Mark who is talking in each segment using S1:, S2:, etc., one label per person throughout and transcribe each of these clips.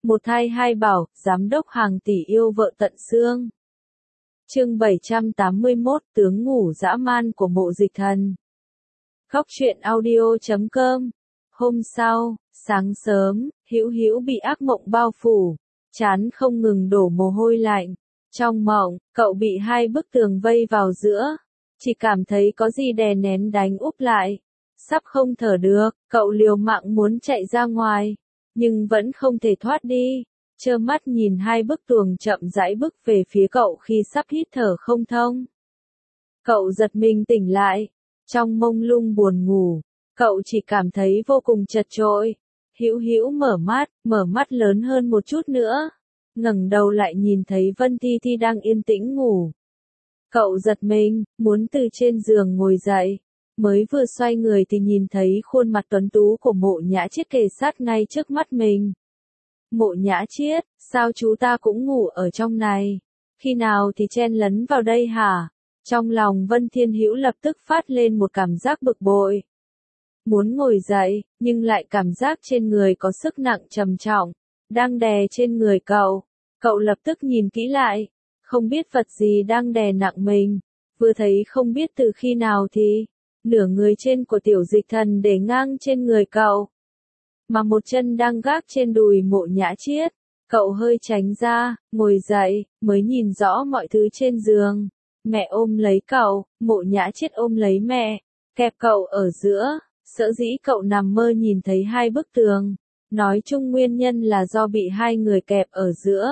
S1: Một thai hai bảo, giám đốc hàng tỷ yêu vợ tận xương. Chương 781, tướng ngủ dã man của Mộ Dịch Thần. Góc truyện audio.com. Hôm sau, sáng sớm, Hữu Hữu bị ác mộng bao phủ, trán không ngừng đổ mồ hôi lạnh. Trong mộng, cậu bị hai bức tường vây vào giữa, chỉ cảm thấy có gì đè nén đánh úp lại. Sắp không thở được, cậu liều mạng muốn chạy ra ngoài, nhưng vẫn không thể thoát đi. Trơ mắt nhìn hai bức tường chậm rãi bước về phía cậu khi sắp hít thở không thông. Cậu giật mình tỉnh lại, trong mông lung buồn ngủ, cậu chỉ cảm thấy vô cùng chật chội. Hữu Hữu mở mắt lớn hơn một chút nữa, ngẩng đầu lại nhìn thấy Vân Thi Thi đang yên tĩnh ngủ. Cậu giật mình, muốn từ trên giường ngồi dậy, mới vừa xoay người thì nhìn thấy khuôn mặt tuấn tú của Mộ Nhã Chiết kề sát ngay trước mắt mình. Mộ Nhã Chiết, sao chú ta cũng ngủ ở trong này? Khi nào thì chen lấn vào đây hả? Trong lòng Vân Thiên Hữu lập tức phát lên một cảm giác bực bội. Muốn ngồi dậy, nhưng lại cảm giác trên người có sức nặng trầm trọng, đang đè trên người cậu. Cậu lập tức nhìn kỹ lại, không biết vật gì đang đè nặng mình. Vừa thấy không biết từ khi nào thì, nửa người trên của Tiểu Dịch Thần để ngang trên người cậu, mà một chân đang gác trên đùi Mộ Nhã Chiết. Cậu hơi tránh ra, ngồi dậy, mới nhìn rõ mọi thứ trên giường. Mẹ ôm lấy cậu, Mộ Nhã Chiết ôm lấy mẹ, kẹp cậu ở giữa. Sở dĩ cậu nằm mơ nhìn thấy hai bức tường, nói chung nguyên nhân là do bị hai người kẹp ở giữa.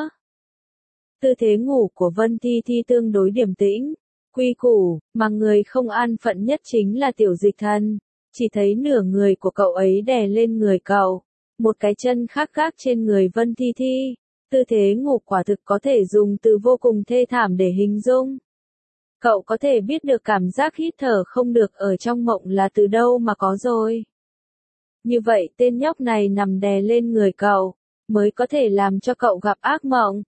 S1: Tư thế ngủ của Vân Thi Thi tương đối điềm tĩnh, quy củ, mà người không an phận nhất chính là Tiểu Dịch Thần. Chỉ thấy nửa người của cậu ấy đè lên người cậu, một cái chân khác gác trên người Vân Thi Thi. Tư thế ngủ quả thực có thể dùng từ vô cùng thê thảm để hình dung. Cậu có thể biết được cảm giác hít thở không được ở trong mộng là từ đâu mà có rồi. Như vậy tên nhóc này nằm đè lên người cậu, mới có thể làm cho cậu gặp ác mộng.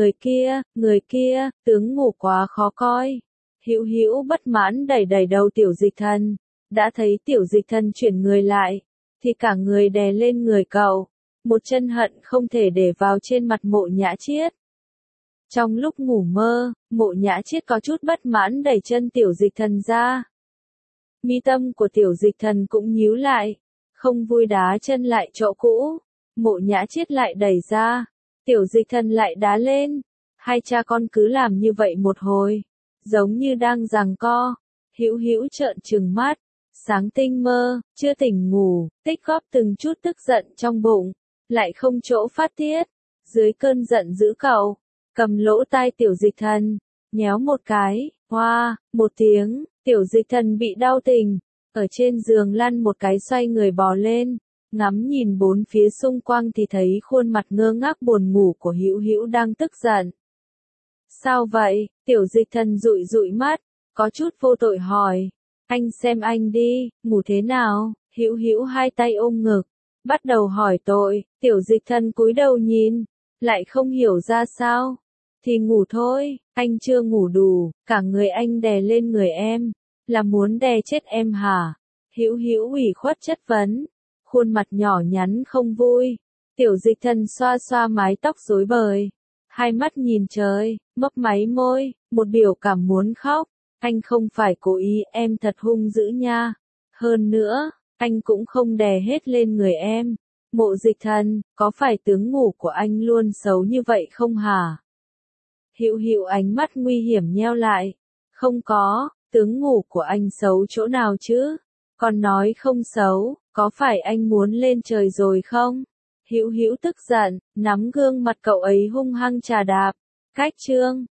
S1: Người kia, tướng ngủ quá khó coi. Hữu Hữu bất mãn đẩy đầu Tiểu Dịch Thần, đã thấy Tiểu Dịch Thần chuyển người lại, thì cả người đè lên người cậu, một chân hận không thể để vào trên mặt Mộ Nhã Chiết. Trong lúc ngủ mơ, Mộ Nhã Chiết có chút bất mãn đẩy chân Tiểu Dịch Thần ra. Mi tâm của Tiểu Dịch Thần cũng nhíu lại, không vui đá chân lại chỗ cũ. Mộ Nhã Chiết lại đẩy ra, Tiểu Dịch Thần lại đá lên. Hai cha con cứ làm như vậy một hồi, giống như đang giằng co. Hữu Hữu trợn trừng mắt, sáng tinh mơ, chưa tỉnh ngủ, tích góp từng chút tức giận trong bụng, lại không chỗ phát tiết. Dưới cơn giận dữ cậu cầm lỗ tai Tiểu Dịch Thần, nhéo một cái, hoa, một tiếng, Tiểu Dịch Thần bị đau tỉnh, ở trên giường lăn một cái xoay người bò lên, ngắm nhìn bốn phía xung quanh thì thấy khuôn mặt ngơ ngác buồn ngủ của Hữu Hữu đang tức giận. Sao vậy? Tiểu Dịch Thần dụi dụi mắt, có chút vô tội hỏi. Anh xem anh đi, ngủ thế nào? Hữu Hữu hai tay ôm ngực, bắt đầu hỏi tội. Tiểu Dịch Thần cúi đầu nhìn, lại không hiểu ra sao. Thì ngủ thôi, anh chưa ngủ đủ, cả người anh đè lên người em, là muốn đè chết em hả? Hữu Hữu ủy khuất chất vấn, khuôn mặt nhỏ nhắn không vui. Tiểu Dịch Thần xoa xoa mái tóc rối bời, hai mắt nhìn trời, mấp máy môi, một biểu cảm muốn khóc. Anh không phải cố ý, em thật hung dữ nha. Hơn nữa, anh cũng không đè hết lên người em. Mộ Dịch Thần, có phải tướng ngủ của anh luôn xấu như vậy không hả? Hữu Hữu ánh mắt nguy hiểm nheo lại. Không có, tướng ngủ của anh xấu chỗ nào chứ? Còn nói không xấu, có phải anh muốn lên trời rồi không? Hữu Hữu tức giận, nắm gương mặt cậu ấy hung hăng chà đạp. Cách chương,